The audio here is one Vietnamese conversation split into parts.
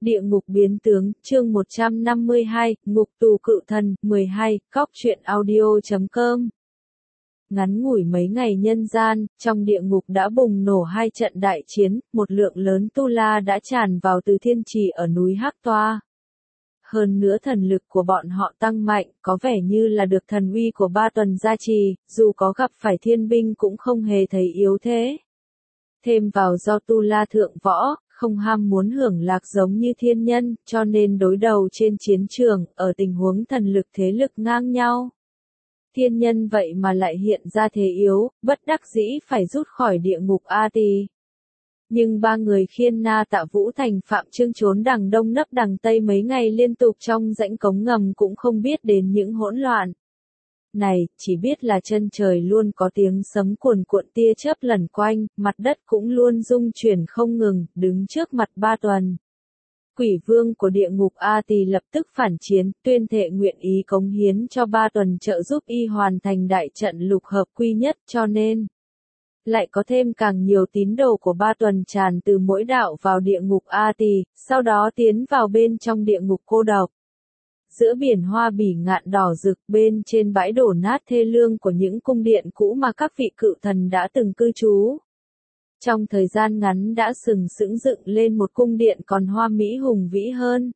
Địa ngục biến tướng, chương 152, ngục tù cự thần, 12, cóc truyện audio.com. Ngắn ngủi mấy ngày nhân gian, trong địa ngục đã bùng nổ hai trận đại chiến, một lượng lớn tu la đã tràn vào từ thiên trì ở núi Hắc Toa. Hơn nữa thần lực của bọn họ tăng mạnh, có vẻ như là được thần uy của Ba Tuần gia trì, dù có gặp phải thiên binh cũng không hề thấy yếu thế. Thêm vào do tu la thượng võ, không ham muốn hưởng lạc giống như thiên nhân, cho nên đối đầu trên chiến trường, ở tình huống thần lực thế lực ngang nhau. Thiên nhân vậy mà lại hiện ra thế yếu, bất đắc dĩ phải rút khỏi địa ngục A Tỳ. Nhưng ba người Khiên Na Tạ Vũ Thành Phạm Trương trốn đằng đông nấp đằng tây mấy ngày liên tục trong rãnh cống ngầm cũng không biết đến những hỗn loạn này, chỉ biết là chân trời luôn có tiếng sấm cuồn cuộn tia chớp lẩn quanh, mặt đất cũng luôn rung chuyển không ngừng, đứng trước mặt Ba Tuần. Quỷ vương của địa ngục A Tỳ lập tức phản chiến, tuyên thệ nguyện ý cống hiến cho Ba Tuần trợ giúp y hoàn thành đại trận lục hợp quy nhất, cho nên lại có thêm càng nhiều tín đồ của Ba Tuần tràn từ mỗi đạo vào địa ngục A Tỳ, sau đó tiến vào bên trong địa ngục cô độc. Giữa biển hoa bỉ ngạn đỏ rực, bên trên bãi đổ nát thê lương của những cung điện cũ mà các vị cự thần đã từng cư trú. Trong thời gian ngắn đã sừng sững dựng lên một cung điện còn hoa mỹ hùng vĩ hơn.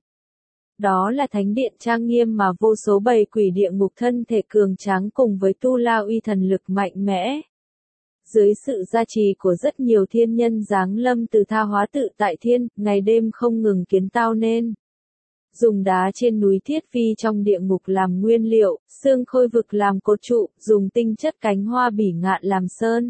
Đó là thánh điện trang nghiêm mà vô số bầy quỷ địa ngục thân thể cường tráng cùng với tu la uy thần lực mạnh mẽ. Dưới sự gia trì của rất nhiều thiên nhân giáng lâm từ tha hóa tự tại thiên, ngày đêm không ngừng kiến tao nên. Dùng đá trên núi Thiết Phi trong địa ngục làm nguyên liệu, xương khôi vực làm cột trụ, dùng tinh chất cánh hoa bỉ ngạn làm sơn.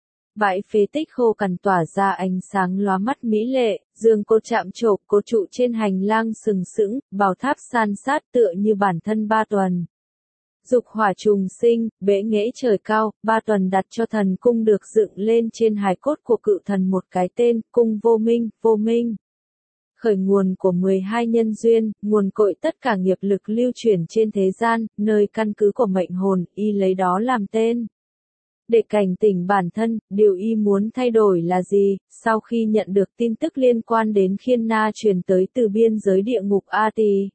Bãi phế tích khô cằn tỏa ra ánh sáng lóa mắt mỹ lệ, giường cột chạm trổ, cột trụ trên hành lang sừng sững, bảo tháp san sát tựa như bản thân Ba Tuần. Dục hỏa trùng sinh, bệ nghệ trời cao, Ba Tuần đặt cho thần cung được dựng lên trên hài cốt của cự thần một cái tên, cung vô minh, vô minh. Khởi nguồn của 12 nhân duyên, nguồn cội tất cả nghiệp lực lưu chuyển trên thế gian, nơi căn cứ của mệnh hồn, y lấy đó làm tên. Để cảnh tỉnh bản thân, điều y muốn thay đổi là gì? Sau khi nhận được tin tức liên quan đến Khiên Na truyền tới từ biên giới địa ngục A Tỳ,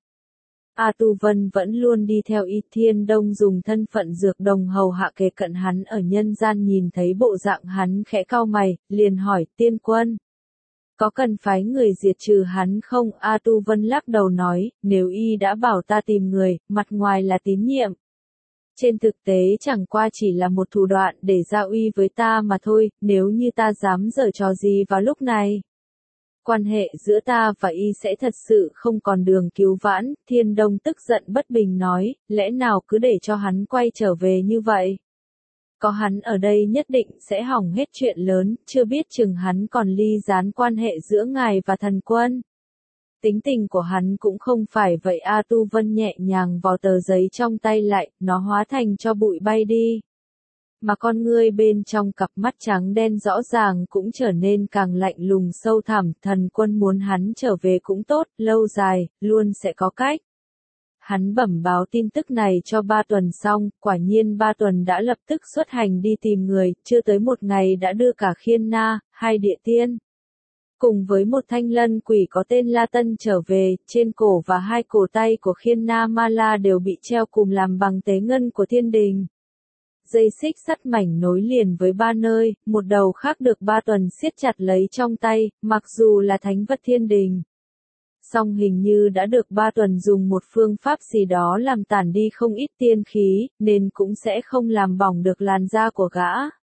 A Tu Vân vẫn luôn đi theo y. Thiên Đông dùng thân phận dược đồng hầu hạ kề cận hắn ở nhân gian, nhìn thấy bộ dạng hắn khẽ cau mày, liền hỏi tiên quân. Có cần phái người diệt trừ hắn không? A Tu Vân lắc đầu nói, nếu y đã bảo ta tìm người, mặt ngoài là tín nhiệm. Trên thực tế chẳng qua chỉ là một thủ đoạn để giao uy với ta mà thôi, nếu như ta dám giở trò gì vào lúc này. Quan hệ giữa ta và y sẽ thật sự không còn đường cứu vãn. Thiên Đông tức giận bất bình nói, lẽ nào cứ để cho hắn quay trở về như vậy? Có hắn ở đây nhất định sẽ hỏng hết chuyện lớn, chưa biết chừng hắn còn ly gián quan hệ giữa ngài và thần quân. Tính tình của hắn cũng không phải vậy. A Tu Vân nhẹ nhàng vò tờ giấy trong tay lại, nó hóa thành cho bụi bay đi. Mà con ngươi bên trong cặp mắt trắng đen rõ ràng cũng trở nên càng lạnh lùng sâu thẳm. Thần quân muốn hắn trở về cũng tốt, lâu dài, luôn sẽ có cách. Hắn bẩm báo tin tức này cho Ba Tuần xong, quả nhiên Ba Tuần đã lập tức xuất hành đi tìm người, chưa tới một ngày đã đưa cả Khiên Na, hai địa tiên. Cùng với một thanh lân quỷ có tên La Tân trở về, trên cổ và hai cổ tay của Khiên Na Ma La đều bị treo cùng làm bằng tế ngân của thiên đình. Dây xích sắt mảnh nối liền với ba nơi, một đầu khác được Ba Tuần siết chặt lấy trong tay, mặc dù là thánh vật thiên đình. Song hình như đã được Ba Tuần dùng một phương pháp gì đó làm tản đi không ít tiên khí, nên cũng sẽ không làm bỏng được làn da của gã.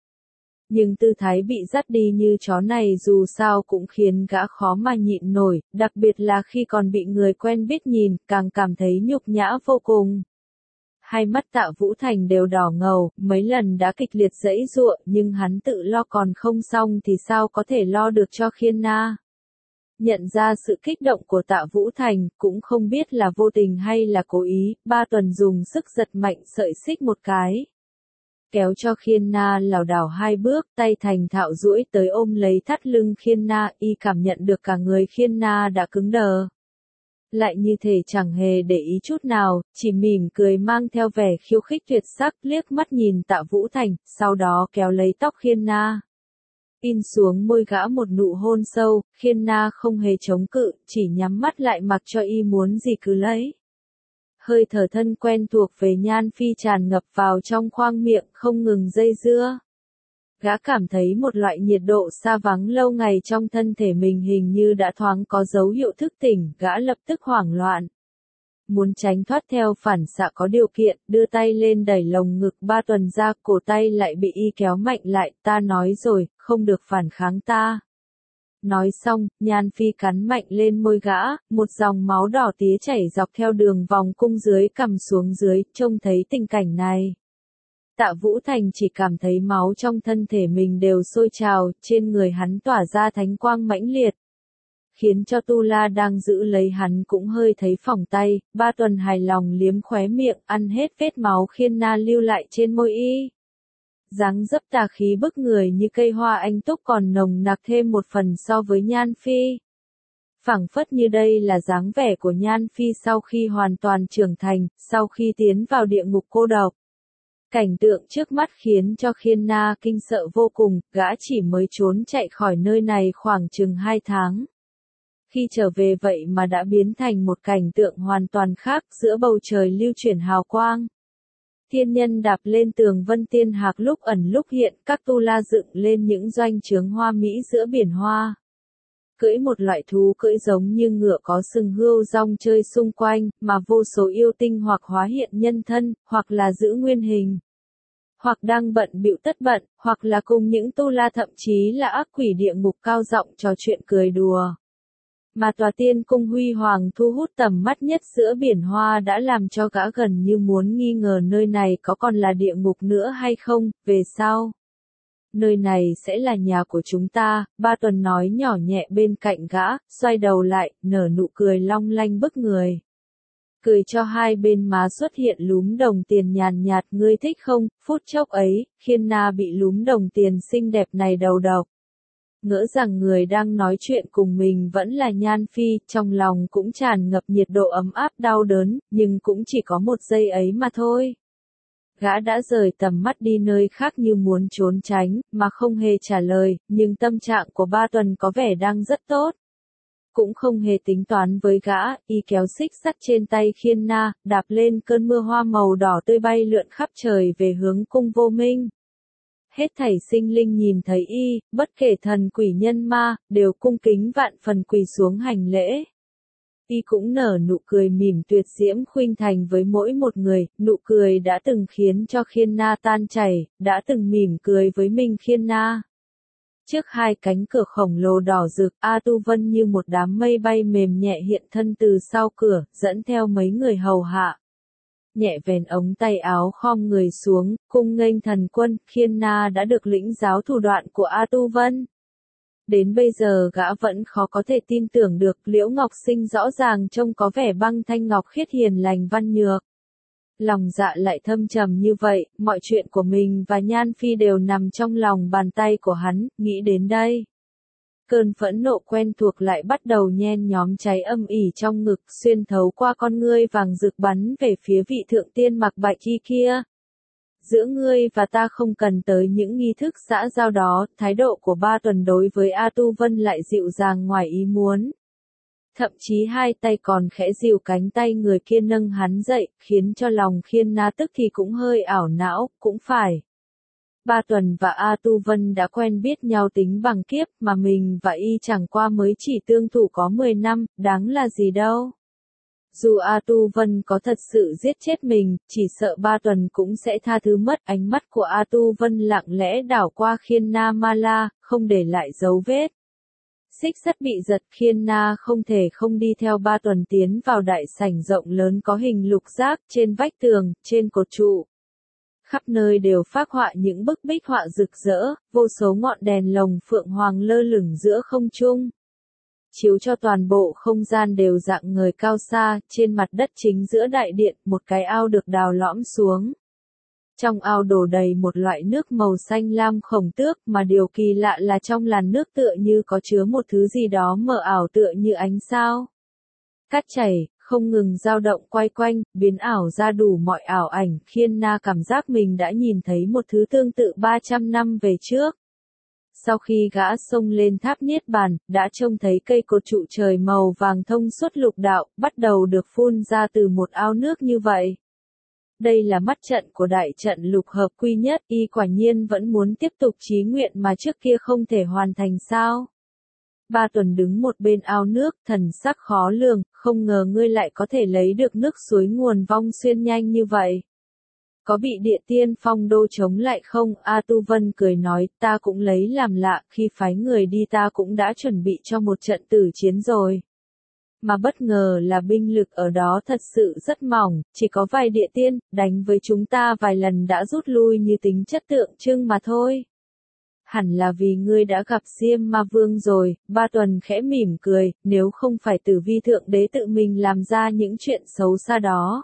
Nhưng tư thái bị dắt đi như chó này dù sao cũng khiến gã khó mà nhịn nổi, đặc biệt là khi còn bị người quen biết nhìn, càng cảm thấy nhục nhã vô cùng. Hai mắt Tạ Vũ Thành đều đỏ ngầu, mấy lần đã kịch liệt giãy giụa, nhưng hắn tự lo còn không xong thì sao có thể lo được cho Khiên Na. Nhận ra sự kích động của Tạ Vũ Thành, cũng không biết là vô tình hay là cố ý, Ba Tuần dùng sức giật mạnh sợi xích một cái. Kéo cho Khiên Na lảo đảo hai bước, tay thành thạo duỗi tới ôm lấy thắt lưng Khiên Na, y cảm nhận được cả người Khiên Na đã cứng đờ. Lại như thể chẳng hề để ý chút nào, chỉ mỉm cười mang theo vẻ khiêu khích tuyệt sắc, liếc mắt nhìn Tạ Vũ Thành, sau đó kéo lấy tóc Khiên Na. in xuống môi gã một nụ hôn sâu, Khiên Na không hề chống cự, chỉ nhắm mắt lại mặc cho y muốn gì cứ lấy. Hơi thở thân quen thuộc về Nhan Phi tràn ngập vào trong khoang miệng, không ngừng dây dưa. Gã cảm thấy một loại nhiệt độ xa vắng lâu ngày trong thân thể mình hình như đã thoáng có dấu hiệu thức tỉnh, gã lập tức hoảng loạn. Muốn tránh thoát theo phản xạ có điều kiện, đưa tay lên đẩy lồng ngực Ba Tuần ra, cổ tay lại bị y kéo mạnh lại, ta nói rồi, không được phản kháng ta. Nói xong, Nhan Phi cắn mạnh lên môi gã, một dòng máu đỏ tía chảy dọc theo đường vòng cung dưới cằm xuống dưới, trông thấy tình cảnh này. Tạ Vũ Thành chỉ cảm thấy máu trong thân thể mình đều sôi trào, trên người hắn tỏa ra thánh quang mãnh liệt. Khiến cho Tu La đang giữ lấy hắn cũng hơi thấy phỏng tay, Ba Tuần hài lòng liếm khóe miệng, ăn hết vết máu Khiên Na lưu lại trên môi y. Dáng dấp tà khí bức người như cây hoa anh túc còn nồng nặc thêm một phần so với Nhan Phi. Phảng phất như đây là dáng vẻ của Nhan Phi sau khi hoàn toàn trưởng thành, sau khi tiến vào địa ngục cô độc. Cảnh tượng trước mắt khiến cho Khiên Na kinh sợ vô cùng, gã chỉ mới trốn chạy khỏi nơi này khoảng chừng 2 tháng. Khi trở về vậy mà đã biến thành một cảnh tượng hoàn toàn khác, giữa bầu trời lưu chuyển hào quang. Thiên nhân đạp lên tường vân tiên hạc lúc ẩn lúc hiện, các tu la dựng lên những doanh trướng hoa mỹ giữa biển hoa. Cưỡi một loại thú cưỡi giống như ngựa có sừng hươu rong chơi xung quanh, mà vô số yêu tinh hoặc hóa hiện nhân thân, hoặc là giữ nguyên hình. Hoặc đang bận bịu tất bận, hoặc là cùng những tu la thậm chí là ác quỷ địa ngục cao giọng trò chuyện cười đùa. Mà tòa tiên cung huy hoàng thu hút tầm mắt nhất giữa biển hoa đã làm cho gã gần như muốn nghi ngờ nơi này có còn là địa ngục nữa hay không, về sau. Nơi này sẽ là nhà của chúng ta, Ba Tuần nói nhỏ nhẹ bên cạnh gã, xoay đầu lại, nở nụ cười long lanh bức người. Cười cho hai bên má xuất hiện lúm đồng tiền nhàn nhạt, ngươi thích không? Phút chốc ấy, Khiên Na bị lúm đồng tiền xinh đẹp này đầu độc. Ngỡ rằng người đang nói chuyện cùng mình vẫn là Nhan Phi, trong lòng cũng tràn ngập nhiệt độ ấm áp đau đớn, nhưng cũng chỉ có một giây ấy mà thôi. Gã đã rời tầm mắt đi nơi khác như muốn trốn tránh, mà không hề trả lời, nhưng tâm trạng của Ba Tuần có vẻ đang rất tốt. Cũng không hề tính toán với gã, y kéo xích sắt trên tay Khiên Na, đạp lên cơn mưa hoa màu đỏ tươi bay lượn khắp trời về hướng cung vô minh. Hết thảy sinh linh nhìn thấy y, bất kể thần quỷ nhân ma, đều cung kính vạn phần quỳ xuống hành lễ. Y cũng nở nụ cười mỉm tuyệt diễm khuynh thành với mỗi một người, nụ cười đã từng khiến cho Khiên Na tan chảy, đã từng mỉm cười với mình Khiên Na. Trước hai cánh cửa khổng lồ đỏ rực, A Tu Vân như một đám mây bay mềm nhẹ hiện thân từ sau cửa, dẫn theo mấy người hầu hạ. Nhẹ vén ống tay áo khom người xuống, cung nghênh thần quân, Khiên Na đã được lĩnh giáo thủ đoạn của A Tu Vân. Đến bây giờ gã vẫn khó có thể tin tưởng được, Liễu Ngọc Sinh rõ ràng trông có vẻ băng thanh ngọc khiết hiền lành văn nhược. Lòng dạ lại thâm trầm như vậy, mọi chuyện của mình và Nhan Phi đều nằm trong lòng bàn tay của hắn, nghĩ đến đây. Cơn phẫn nộ quen thuộc lại bắt đầu nhen nhóm cháy âm ỉ trong ngực, xuyên thấu qua con ngươi vàng rực bắn về phía vị thượng tiên mặc bạch y kia. Giữa ngươi và ta không cần tới những nghi thức xã giao đó, thái độ của Ba Tuần đối với A Tu Vân lại dịu dàng ngoài ý muốn. Thậm chí hai tay còn khẽ dìu cánh tay người kia nâng hắn dậy, khiến cho lòng Khiên Na tức thì cũng hơi ảo não, cũng phải. Ba Tuần và A Tu Vân đã quen biết nhau tính bằng kiếp, mà mình và y chẳng qua mới chỉ tương thủ có 10 năm, đáng là gì đâu. Dù A Tu Vân có thật sự giết chết mình, chỉ sợ Ba Tuần cũng sẽ tha thứ mất. Ánh mắt của A Tu Vân lặng lẽ đảo qua Khiên Na Ma La, không để lại dấu vết. Xích sắt bị giật, Khiên Na không thể không đi theo Ba Tuần tiến vào đại sảnh rộng lớn có hình lục giác, trên vách tường, trên cột trụ. Khắp nơi đều phác họa những bức bích họa rực rỡ, vô số ngọn đèn lồng phượng hoàng lơ lửng giữa không trung. Chiếu cho toàn bộ không gian đều rạng ngời cao xa, trên mặt đất chính giữa đại điện, một cái ao được đào lõm xuống. Trong ao đổ đầy một loại nước màu xanh lam khổng tước, mà điều kỳ lạ là trong làn nước tựa như có chứa một thứ gì đó mờ ảo tựa như ánh sao. Cát chảy, không ngừng dao động quay quanh, biến ảo ra đủ mọi ảo ảnh, Khiên Na cảm giác mình đã nhìn thấy một thứ tương tự 300 năm về trước. Sau khi gã xông lên tháp niết bàn, đã trông thấy cây cột trụ trời màu vàng thông suốt lục đạo, bắt đầu được phun ra từ một ao nước như vậy. Đây là mắt trận của đại trận lục hợp quy nhất, y quả nhiên vẫn muốn tiếp tục chí nguyện mà trước kia không thể hoàn thành sao. Ba Tuần đứng một bên ao nước, thần sắc khó lường, không ngờ ngươi lại có thể lấy được nước suối nguồn vong xuyên nhanh như vậy. Có bị địa tiên phong đô chống lại không? A Tu Vân cười nói, ta cũng lấy làm lạ, khi phái người đi ta cũng đã chuẩn bị cho một trận tử chiến rồi. Mà bất ngờ là binh lực ở đó thật sự rất mỏng, chỉ có vài địa tiên, đánh với chúng ta vài lần đã rút lui như tính chất tượng trưng mà thôi. Hẳn là vì ngươi đã gặp Diêm Ma Vương rồi, Ba Tuần khẽ mỉm cười, nếu không phải Tử Vi Thượng Đế tự mình làm ra những chuyện xấu xa đó.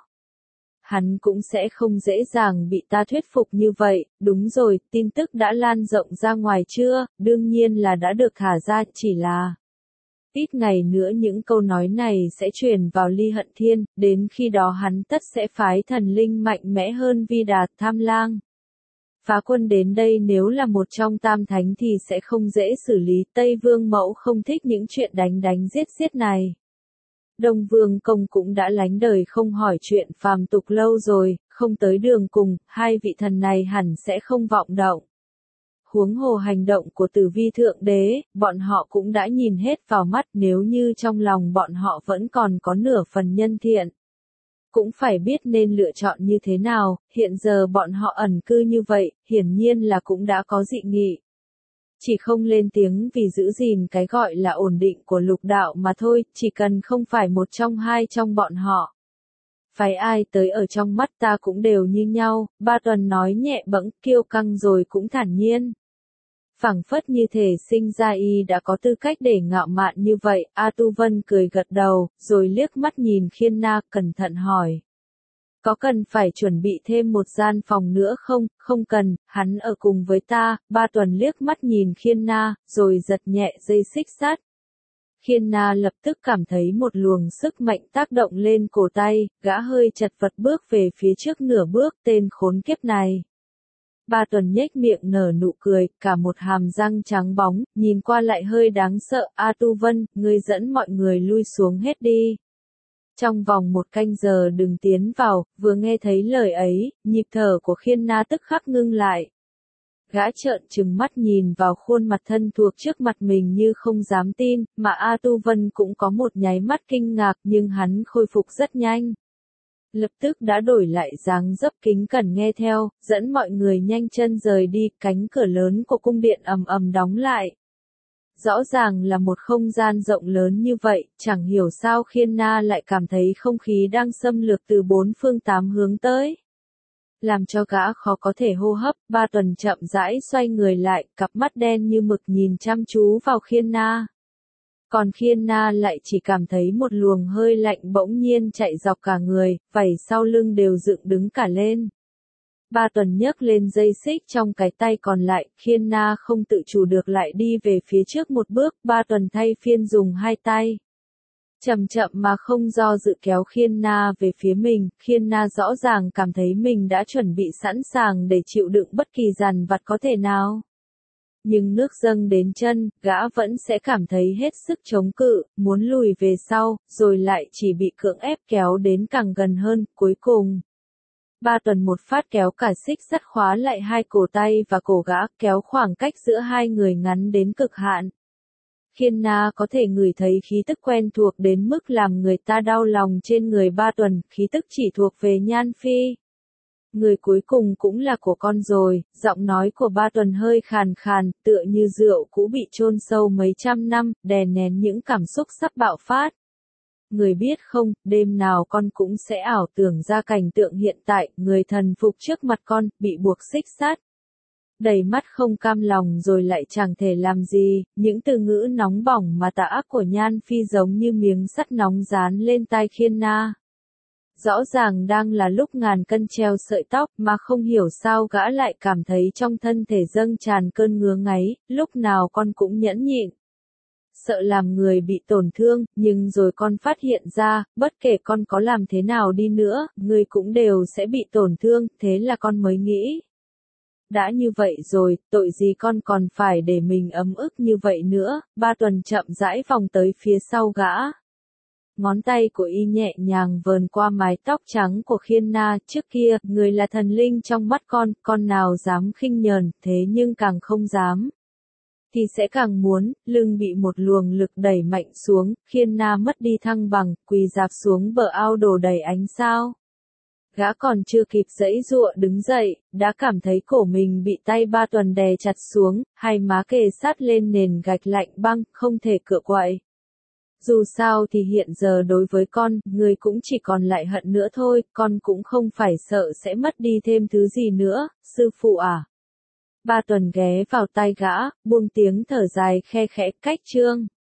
Hắn cũng sẽ không dễ dàng bị ta thuyết phục như vậy, đúng rồi, tin tức đã lan rộng ra ngoài chưa, đương nhiên là đã được thả ra, chỉ là... Ít ngày nữa những câu nói này sẽ truyền vào Ly Hận Thiên, đến khi đó hắn tất sẽ phái thần linh mạnh mẽ hơn Vi Đạt Tham Lang. Phá quân đến đây nếu là một trong tam thánh thì sẽ không dễ xử lý, Tây Vương Mẫu không thích những chuyện đánh đánh giết giết này. Đông Vương Công cũng đã lánh đời không hỏi chuyện phàm tục lâu rồi, không tới đường cùng, hai vị thần này hẳn sẽ không vọng động. Huống hồ hành động của Tử Vi Thượng Đế, bọn họ cũng đã nhìn hết vào mắt, nếu như trong lòng bọn họ vẫn còn có nửa phần nhân thiện. Cũng phải biết nên lựa chọn như thế nào, hiện giờ bọn họ ẩn cư như vậy, hiển nhiên là cũng đã có dị nghị. Chỉ không lên tiếng vì giữ gìn cái gọi là ổn định của lục đạo mà thôi, chỉ cần không phải một trong hai trong bọn họ. Phái ai tới ở trong mắt ta cũng đều như nhau, Ba Tuần nói nhẹ bẫng, kiêu căng rồi cũng thản nhiên. Phảng phất như thể sinh ra y đã có tư cách để ngạo mạn như vậy, A Tu Vân cười gật đầu, rồi liếc mắt nhìn Khiên Na, cẩn thận hỏi. Có cần phải chuẩn bị thêm một gian phòng nữa không? Không cần, hắn ở cùng với ta. Ba Tuần liếc mắt nhìn Khiên Na, rồi giật nhẹ dây xích sắt. Khiên Na lập tức cảm thấy một luồng sức mạnh tác động lên cổ tay, gã hơi chật vật bước về phía trước nửa bước, tên khốn kiếp này. Ba Tuần nhếch miệng nở nụ cười, cả một hàm răng trắng bóng, nhìn qua lại hơi đáng sợ. A Tu Vân, ngươi dẫn mọi người lui xuống hết đi. Trong vòng 1 canh giờ đừng tiến vào, vừa nghe thấy lời ấy, nhịp thở của Khiên Na tức khắc ngưng lại. Gã trợn trừng mắt nhìn vào khuôn mặt thân thuộc trước mặt mình như không dám tin, mà A Tu Vân cũng có một nháy mắt kinh ngạc nhưng hắn khôi phục rất nhanh. Lập tức đã đổi lại dáng dấp kính cẩn nghe theo, dẫn mọi người nhanh chân rời đi, cánh cửa lớn của cung điện ầm ầm đóng lại. Rõ ràng là một không gian rộng lớn như vậy, chẳng hiểu sao Khiên Na lại cảm thấy không khí đang xâm lược từ 4 phương 8 hướng tới. Làm cho gã khó có thể hô hấp, Ba Tuần chậm rãi xoay người lại, cặp mắt đen như mực nhìn chăm chú vào Khiên Na. Còn Khiên Na lại chỉ cảm thấy một luồng hơi lạnh bỗng nhiên chạy dọc cả người, vảy sau lưng đều dựng đứng cả lên. Ba Tuần nhấc lên dây xích trong cái tay còn lại, Khiên Na không tự chủ được lại đi về phía trước một bước, Ba Tuần thay phiên dùng hai tay. Chậm chậm mà không do dự kéo Khiên Na về phía mình, Khiên Na rõ ràng cảm thấy mình đã chuẩn bị sẵn sàng để chịu đựng bất kỳ dằn vặt có thể nào. Nhưng nước dâng đến chân, gã vẫn sẽ cảm thấy hết sức chống cự, muốn lùi về sau, rồi lại chỉ bị cưỡng ép kéo đến càng gần hơn, cuối cùng. Ba Tuần một phát kéo cả xích sắt khóa lại hai cổ tay và cổ gã, kéo khoảng cách giữa hai người ngắn đến cực hạn. Khiên Na có thể ngửi thấy khí tức quen thuộc đến mức làm người ta đau lòng trên người Ba Tuần, khí tức chỉ thuộc về Nhan Phi. Người cuối cùng cũng là của con rồi, giọng nói của Ba Tuần hơi khàn khàn, tựa như rượu cũ bị chôn sâu mấy trăm năm, đè nén những cảm xúc sắp bạo phát. Người biết không, đêm nào con cũng sẽ ảo tưởng ra cảnh tượng hiện tại, người thần phục trước mặt con, bị buộc xích sắt. Đầy mắt không cam lòng rồi lại chẳng thể làm gì, những từ ngữ nóng bỏng mà tà ác của Nhan Phi giống như miếng sắt nóng dán lên tai Khiên Na. Rõ ràng đang là lúc ngàn cân treo sợi tóc mà không hiểu sao gã lại cảm thấy trong thân thể dâng tràn cơn ngứa ngáy, lúc nào con cũng nhẫn nhịn. Sợ làm người bị tổn thương, nhưng rồi con phát hiện ra, bất kể con có làm thế nào đi nữa, người cũng đều sẽ bị tổn thương, thế là con mới nghĩ. đã như vậy rồi, tội gì con còn phải để mình ấm ức như vậy nữa, Ba Tuần chậm rãi vòng tới phía sau gã. Ngón tay của y nhẹ nhàng vờn qua mái tóc trắng của Khiên Na, trước kia, người là thần linh trong mắt con nào dám khinh nhờn, thế nhưng càng không dám. Thì sẽ càng muốn, lưng bị một luồng lực đẩy mạnh xuống, Khiên Na mất đi thăng bằng, quỳ dạp xuống bờ ao đổ đầy ánh sao. Gã còn chưa kịp giãy giụa đứng dậy, đã cảm thấy cổ mình bị tay Ba Tuần đè chặt xuống, hai má kề sát lên nền gạch lạnh băng, không thể cựa quậy. Dù sao thì hiện giờ đối với con, người cũng chỉ còn lại hận nữa thôi, con cũng không phải sợ sẽ mất đi thêm thứ gì nữa, sư phụ à. Ba Tuần ghé vào tai gã, buông tiếng thở dài khe khẽ, cách chương.